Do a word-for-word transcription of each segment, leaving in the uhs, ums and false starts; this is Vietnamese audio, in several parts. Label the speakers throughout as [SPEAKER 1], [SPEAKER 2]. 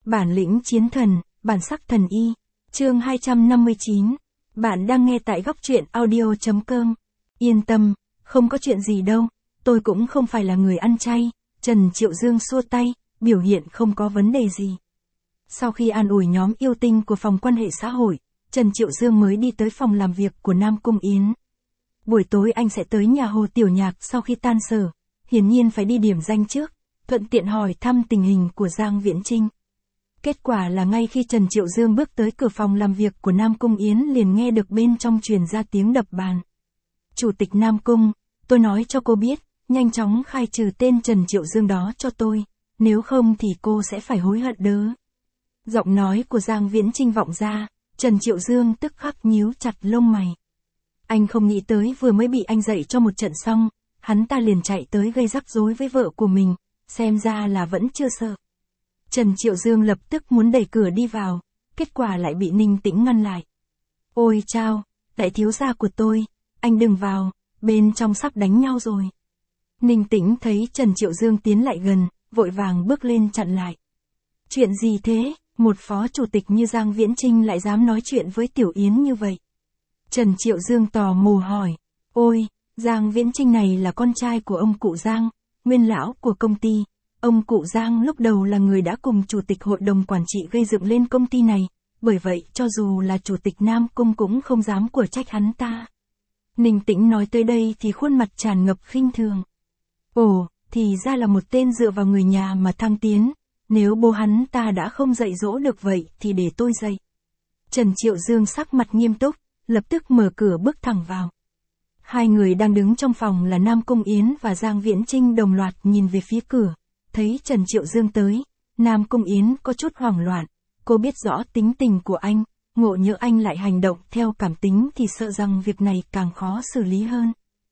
[SPEAKER 1] Bản lĩnh chiến thần, bản sắc thần y. Chương hai trăm năm mươi chín. Bạn đang nghe tại góc truyện audio chấm com. Yên tâm, không có chuyện gì đâu, tôi cũng không phải là người ăn chay. Trần Triệu Dương xua tay, biểu hiện không có vấn đề gì. Sau khi an ủi nhóm yêu tinh của phòng quan hệ xã hội, Trần Triệu Dương mới đi tới phòng làm việc của Nam Cung Yến. Buổi tối anh sẽ tới nhà Hồ Tiểu Nhạc sau khi tan sở, hiển nhiên phải đi điểm danh trước, thuận tiện hỏi thăm tình hình của Giang Viễn Chinh. Kết quả là ngay khi Trần Triệu Dương bước tới cửa phòng làm việc của Nam Cung Yến liền nghe được bên trong truyền ra tiếng đập bàn. Chủ tịch Nam Cung, tôi nói cho cô biết, nhanh chóng khai trừ tên Trần Triệu Dương đó cho tôi, nếu không thì cô sẽ phải hối hận đớ. Giọng nói của Giang Viễn Chinh vọng ra, Trần Triệu Dương tức khắc nhíu chặt lông mày. Anh không nghĩ tới vừa mới bị anh dạy cho một trận xong, hắn ta liền chạy tới gây rắc rối với vợ của mình, xem ra là vẫn chưa sợ. Trần Triệu Dương lập tức muốn đẩy cửa đi vào, kết quả lại bị Ninh Tĩnh ngăn lại. Ôi chao, đại thiếu gia của tôi, anh đừng vào, bên trong sắp đánh nhau rồi. Ninh Tĩnh thấy Trần Triệu Dương tiến lại gần, vội vàng bước lên chặn lại. Chuyện gì thế, một phó chủ tịch như Giang Viễn Chinh lại dám nói chuyện với Tiểu Yến như vậy? Trần Triệu Dương tò mò hỏi, ôi, Giang Viễn Chinh này là con trai của ông cụ Giang, nguyên lão của công ty. Ông cụ Giang lúc đầu là người đã cùng chủ tịch hội đồng quản trị gây dựng lên công ty này, bởi vậy cho dù là chủ tịch Nam Cung cũng không dám của trách hắn ta. Ninh Tĩnh nói tới đây thì khuôn mặt tràn ngập khinh thường. Ồ, thì ra là một tên dựa vào người nhà mà thăng tiến, nếu bố hắn ta đã không dạy dỗ được vậy thì để tôi dạy. Trần Triệu Dương sắc mặt nghiêm túc, lập tức mở cửa bước thẳng vào. Hai người đang đứng trong phòng là Nam Cung Yến và Giang Viễn Chinh đồng loạt nhìn về phía cửa. Thấy Trần Triệu Dương tới, Nam Cung Yến có chút hoảng loạn, cô biết rõ tính tình của anh, ngộ nhỡ anh lại hành động theo cảm tính thì sợ rằng việc này càng khó xử lý hơn.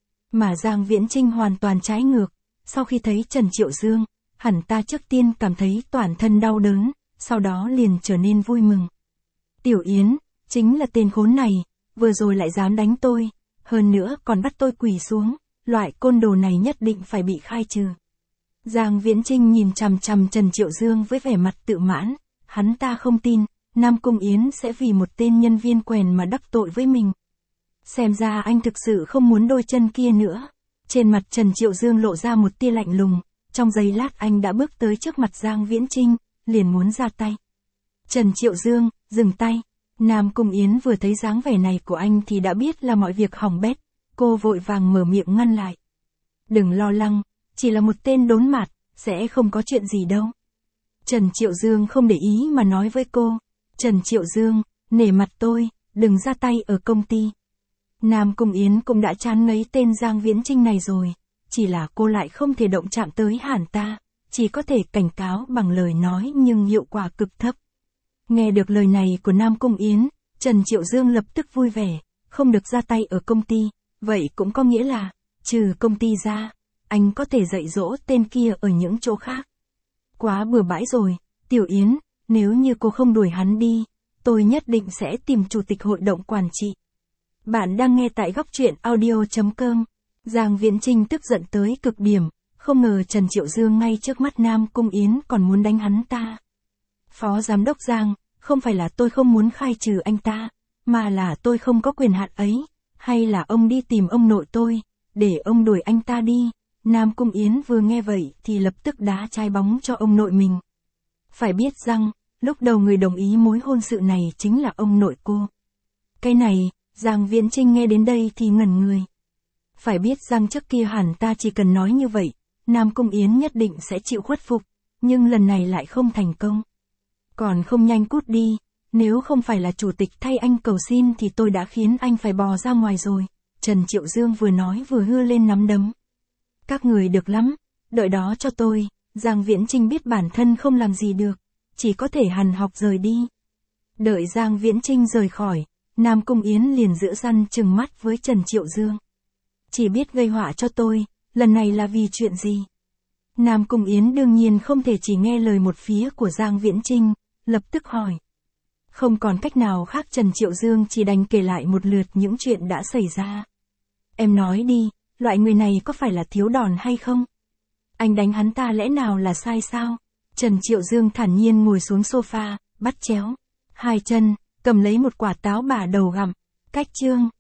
[SPEAKER 1] Mà Giang Viễn Chinh hoàn toàn trái ngược, sau khi thấy Trần Triệu Dương, hẳn ta trước tiên cảm thấy toàn thân đau đớn, sau đó liền trở nên vui mừng. Tiểu Yến, chính là tên khốn này, vừa rồi lại dám đánh tôi, hơn nữa còn bắt tôi quỳ xuống, loại côn đồ này nhất định phải bị khai trừ. Giang Viễn Chinh nhìn chằm chằm Trần Triệu Dương với vẻ mặt tự mãn, hắn ta không tin, Nam Cung Yến sẽ vì một tên nhân viên quèn mà đắc tội với mình. Xem ra anh thực sự không muốn đôi chân kia nữa. Trên mặt Trần Triệu Dương lộ ra một tia lạnh lùng, trong giây lát anh đã bước tới trước mặt Giang Viễn Chinh, liền muốn ra tay. Trần Triệu Dương, dừng tay. Nam Cung Yến vừa thấy dáng vẻ này của anh thì đã biết là mọi việc hỏng bét, cô vội vàng mở miệng ngăn lại. Đừng lo lắng. Chỉ là một tên đốn mặt, sẽ không có chuyện gì đâu. Trần Triệu Dương không để ý mà nói với cô. Trần Triệu Dương, nể mặt tôi, đừng ra tay ở công ty. Nam Cung Yến cũng đã chán ngấy tên Giang Viễn Chinh này rồi. Chỉ là cô lại không thể động chạm tới hẳn ta, chỉ có thể cảnh cáo bằng lời nói nhưng hiệu quả cực thấp. Nghe được lời này của Nam Cung Yến, Trần Triệu Dương lập tức vui vẻ, không được ra tay ở công ty, vậy cũng có nghĩa là, trừ công ty ra, anh có thể dạy dỗ tên kia ở những chỗ khác. Quá bừa bãi rồi, Tiểu Yến, nếu như cô không đuổi hắn đi, tôi nhất định sẽ tìm chủ tịch hội đồng quản trị. Bạn đang nghe tại góc truyện audio chấm com. Giang Viễn Chinh tức giận tới cực điểm, không ngờ Trần Triệu Dương ngay trước mắt Nam Cung Yến còn muốn đánh hắn ta. Phó Giám đốc Giang, không phải là tôi không muốn khai trừ anh ta, mà là tôi không có quyền hạn ấy, hay là ông đi tìm ông nội tôi, để ông đuổi anh ta đi. Nam Cung Yến vừa nghe vậy thì lập tức đá trái bóng cho ông nội mình. Phải biết rằng, lúc đầu người đồng ý mối hôn sự này chính là ông nội cô. Cái này, Giang Viễn Chinh nghe đến đây thì ngẩn người. Phải biết rằng trước kia hẳn ta chỉ cần nói như vậy, Nam Cung Yến nhất định sẽ chịu khuất phục, nhưng lần này lại không thành công. Còn không nhanh cút đi, nếu không phải là chủ tịch thay anh cầu xin thì tôi đã khiến anh phải bò ra ngoài rồi. Trần Triệu Dương vừa nói vừa hưa lên nắm đấm. Các người được lắm, đợi đó cho tôi. Giang Viễn Chinh biết bản thân không làm gì được, chỉ có thể hằn học rời đi. Đợi Giang Viễn Chinh rời khỏi, Nam Cung Yến liền giữ răn trừng mắt với Trần Triệu Dương. Chỉ biết gây họa cho tôi, lần này là vì chuyện gì? Nam Cung Yến đương nhiên không thể chỉ nghe lời một phía của Giang Viễn Chinh, lập tức hỏi. Không còn cách nào khác, Trần Triệu Dương chỉ đành kể lại một lượt những chuyện đã xảy ra. Em nói đi, loại người này có phải là thiếu đòn hay không? Anh đánh hắn ta lẽ nào là sai sao? Trần Triệu Dương thản nhiên ngồi xuống sofa, bắt chéo hai chân, cầm lấy một quả táo bả đầu gặm. Cách chương